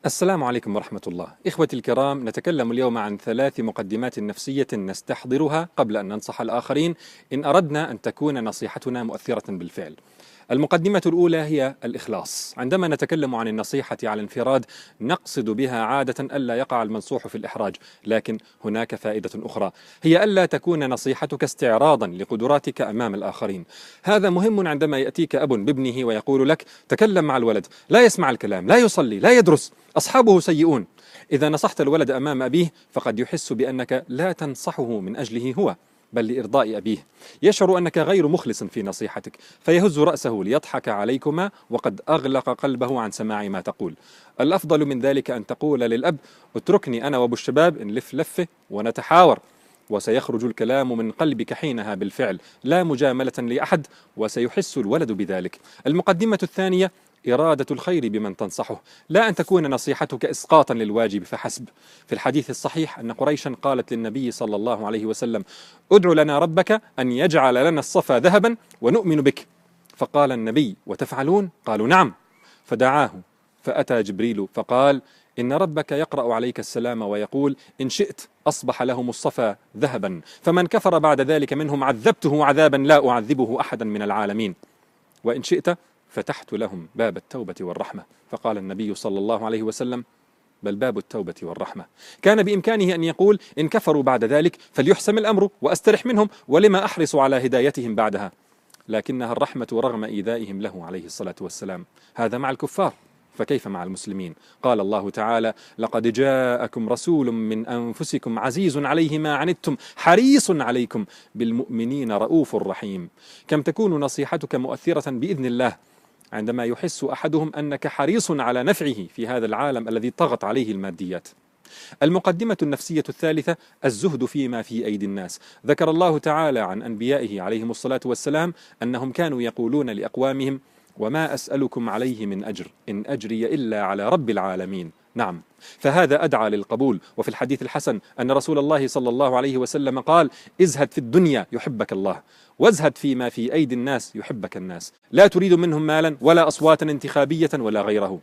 السلام عليكم ورحمة الله. إخوتي الكرام، نتكلم اليوم عن 3 مقدمات نفسية نستحضرها قبل أن ننصح الآخرين إن أردنا أن تكون نصيحتنا مؤثرة بالفعل. المقدمة الأولى هي الإخلاص. عندما نتكلم عن النصيحة على انفراد نقصد بها عادة ألا يقع المنصوح في الإحراج، لكن هناك فائدة أخرى، هي ألا تكون نصيحتك استعراضا لقدراتك أمام الآخرين. هذا مهم عندما يأتيك أب بابنه ويقول لك: تكلم مع الولد، لا يسمع الكلام، لا يصلي، لا يدرس، أصحابه سيئون. إذا نصحت الولد أمام أبيه فقد يحس بأنك لا تنصحه من أجله هو، بل لإرضاء أبيه. يشعر أنك غير مخلص في نصيحتك، فيهز رأسه ليضحك عليكما وقد أغلق قلبه عن سماع ما تقول. الأفضل من ذلك أن تقول للأب: اتركني أنا وأبو الشباب نلف لفة ونتحاور، وسيخرج الكلام من قلبك حينها بالفعل، لا مجاملة لأحد، وسيحس الولد بذلك. المقدمة الثانية: إرادة الخير بمن تنصحه، لا أن تكون نصيحتك إسقاطا للواجب فحسب. في الحديث الصحيح أن قريشا قالت للنبي صلى الله عليه وسلم: ادع لنا ربك أن يجعل لنا الصفا ذهبا ونؤمن بك. فقال النبي: وتفعلون؟ قالوا: نعم. فدعاه، فأتى جبريل فقال: إن ربك يقرأ عليك السلام ويقول: إن شئت أصبح لهم الصفا ذهبا، فمن كفر بعد ذلك منهم عذبته عذابا لا أعذبه أحدا من العالمين، وإن شئت فتحت لهم باب التوبة والرحمة. فقال النبي صلى الله عليه وسلم: بل باب التوبة والرحمة. كان بإمكانه أن يقول: إن كفروا بعد ذلك فليحسم الأمر وأسترح منهم، ولما أحرص على هدايتهم بعدها. لكنها الرحمة رغم إيذائهم له عليه الصلاة والسلام. هذا مع الكفار، فكيف مع المسلمين؟ قال الله تعالى: لقد جاءكم رسول من أنفسكم عزيز عليه ما عنتم حريص عليكم بالمؤمنين رؤوف رحيم. كم تكون نصيحتك مؤثرة بإذن الله عندما يحس أحدهم أنك حريص على نفعه في هذا العالم الذي طغت عليه الماديات. المقدمة النفسية الثالثة: الزهد فيما في أيدي الناس. ذكر الله تعالى عن أنبيائه عليهم الصلاة والسلام أنهم كانوا يقولون لأقوامهم: وما أسألكم عليه من أجر إن أجري إلا على رب العالمين. نعم، فهذا أدعى للقبول. وفي الحديث الحسن أن رسول الله صلى الله عليه وسلم قال: ازهد في الدنيا يحبك الله، وازهد فيما في أيدي الناس يحبك الناس. لا تريد منهم مالا ولا أصواتا انتخابية ولا غيره.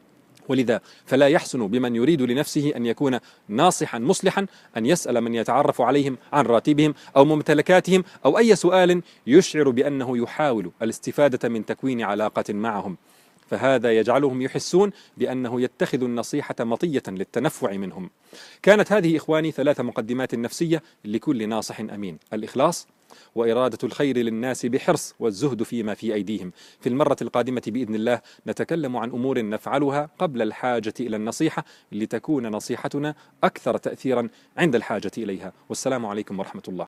ولذا فلا يحسن بمن يريد لنفسه أن يكون ناصحا مصلحا أن يسأل من يتعرف عليهم عن راتبهم أو ممتلكاتهم أو أي سؤال يشعر بأنه يحاول الاستفادة من تكوين علاقة معهم، فهذا يجعلهم يحسون بأنه يتخذ النصيحة مطية للتنفع منهم. كانت هذه إخواني 3 مقدمات نفسية لكل ناصح أمين: الإخلاص، وإرادة الخير للناس بحرص، والزهد فيما في أيديهم. في المرة القادمة بإذن الله نتكلم عن أمور نفعلها قبل الحاجة إلى النصيحة لتكون نصيحتنا أكثر تأثيرا عند الحاجة إليها. والسلام عليكم ورحمة الله.